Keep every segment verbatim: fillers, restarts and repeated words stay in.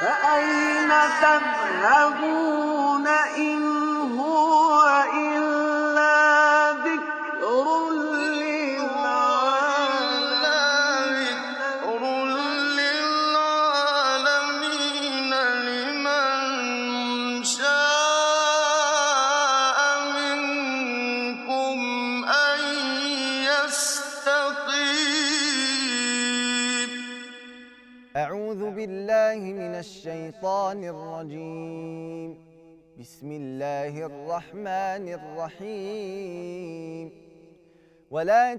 فأين تذهبون إن هو إلا ذكر للعالمين لمن شاء منكم أن يستقيم. أعوذ بالله من الشيطان الرجيم. بسم الله الرحمن الرحيم. ولا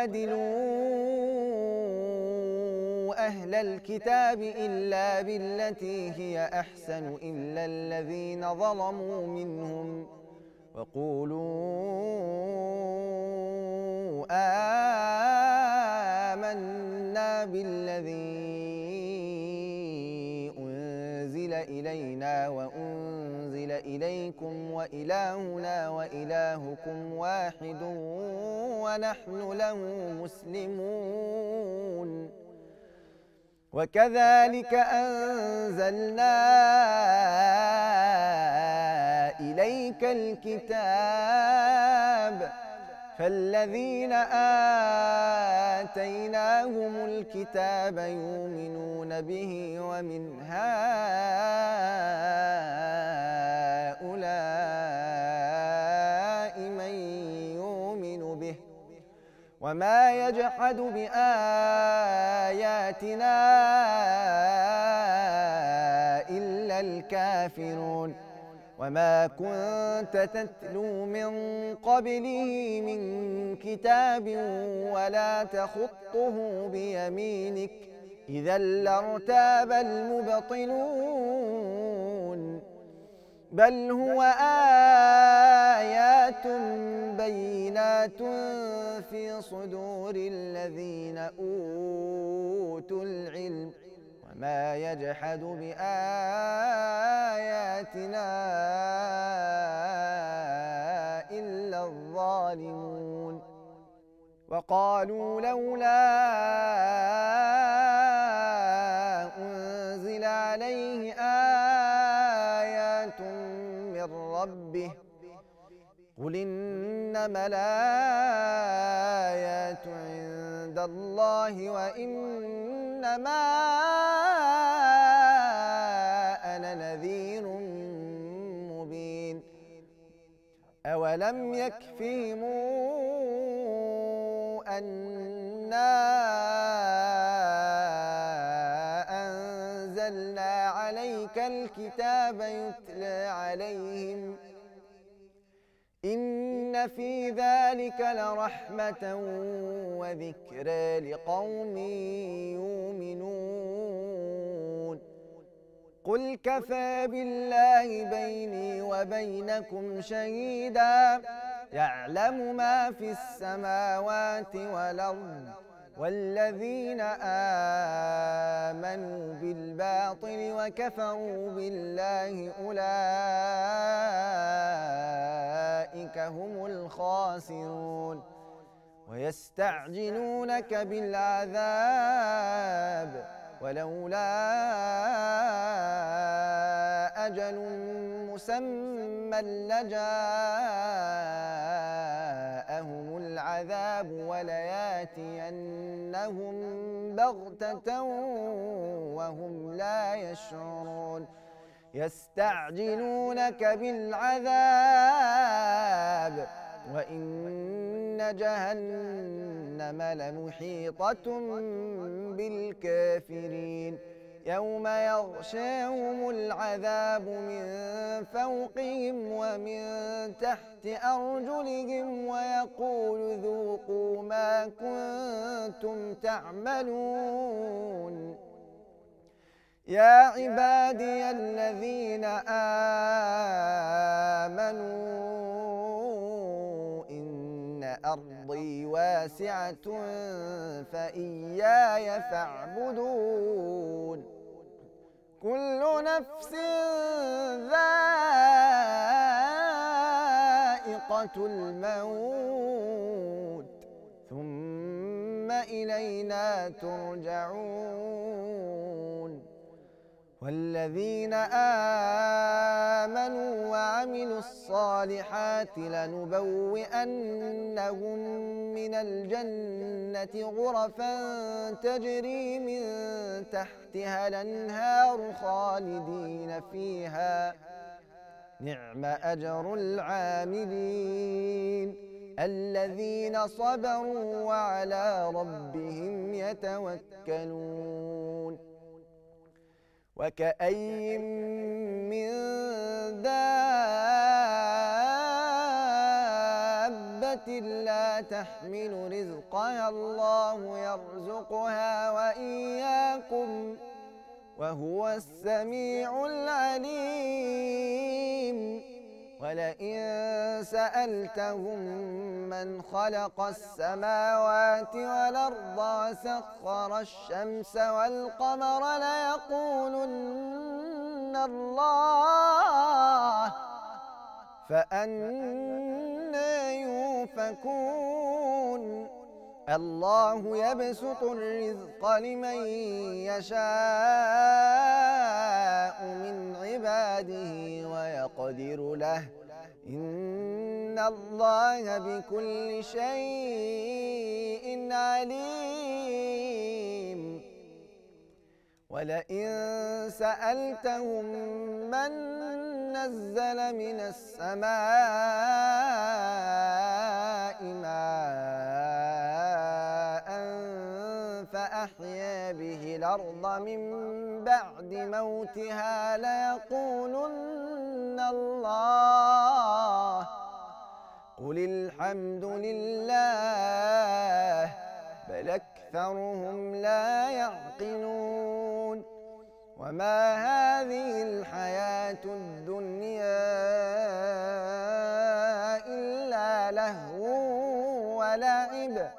تجادلوا أهل الكتاب إلا بالتي هي أحسن إلا الذين ظلموا منهم وقولوا آمنا بالذي أنزل إلينا وأنزل إليكم وإلهنا وإلهكم واحد ونحن له مسلمون. وكذلك أنزلنا إليك الكتاب فالذين آتيناهم الكتاب يؤمنون به ومن هؤلاء من يؤمن به وما يجحد بآياتنا إلا الكافرون. وما كنت تتلو من قبله من كتاب ولا تخطه بيمينك إذا لارتاب المبطلون. بل هو آيات بينات في صدور الذين أوتوا العلم وما يجحد بآياتنا إلا الظالمون. وقالوا لولا أنزل عليه آيات من ربه قل إنما الآيات عند الله وإنما أنا نذير مبين. أولم يكفهم أنا أنزلنا عليك الكتاب يتلى عليهم إن في ذلك لرحمة وذكرى لقوم يؤمنون. قل كفى بالله بيني وبينكم شهيدا يعلم ما في السماوات والأرض والذين آمنوا بالباطل وكفروا بالله أولئك هم الخاسرون. ويستعجلونك بالعذاب ولولا أجل مسمى لجاءهم العذاب ولياتينهم بغتة وهم لا يشعرون. يستعجلونك بالعذاب وإن جهنم لمحيطة بالكافرين. يوم يغشاهم العذاب من فوقهم ومن تحت أرجلهم ويقول ذوقوا ما كنتم تعملون. يا عبادي الذين آمنوا إن أرضي واسعة فإياي فاعبدون. كل نفس ذائقة الموت ثم إلينا ترجعون. والذين آمنوا وعملوا الصالحات لنبوئنهم من الجنة غرفا تجري من تحتها الأنهار خالدين فيها نعم أجر العاملين الذين صبروا وعلى ربهم يتوكلون وكأي من دابة لا تحمل رزقها الله يرزقها وإياكم وهو السميع العليم ولئن سألتهم من خلق السماوات والأرض وسخر الشمس والقمر ليقولن الله فأنى يؤفكون الله يبسط الرزق لمن يشاء من عباده ويقدر له إن الله بكل شيء عليم ولئن سألتهم من نزل من السماء ماء فأحيا به الأرض من بعد موتها ليقولن الله قل الحمد لله بل أكثرهم لا يعقلون وما هذه الحياة الدنيا إلا لهو ولعب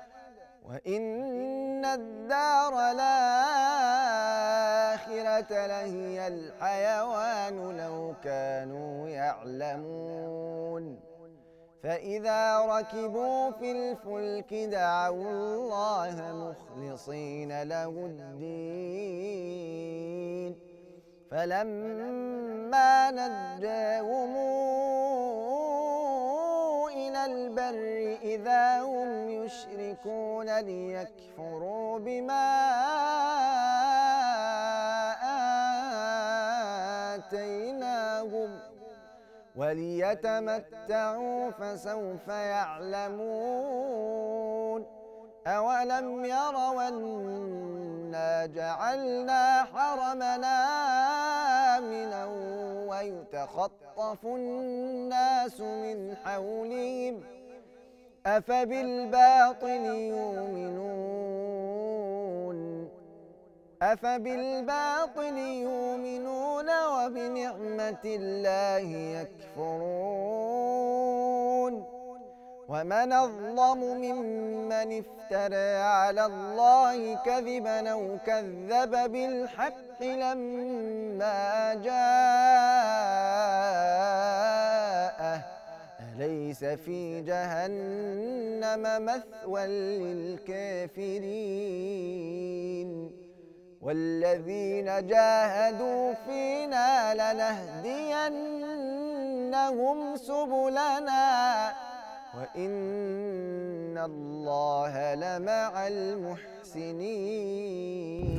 وإن الدار الآخرة لهي الحيوان لو كانوا يعلمون فإذا ركبوا في الفلك دعوا الله مخلصين له الدين فلما نجاهم إلى البر إذا هم يشركون ليكفروا بما آتيناهم وليتمتعوا فسوف يعلمون أولم يروا أنا جعلنا حرمنا آمنا ويتخطف الناس من حولهم أفبالباطل يؤمنون أفبالباطل يؤمنون وبنعمة الله يكفرون ومن أظلم ممن افترى على الله كذبا أو كذب بالحق لما جاءه أليس في جهنم مثوى للكافرين والذين جاهدوا فينا لنهدينهم سبلنا وإن الله لمع المحسنين.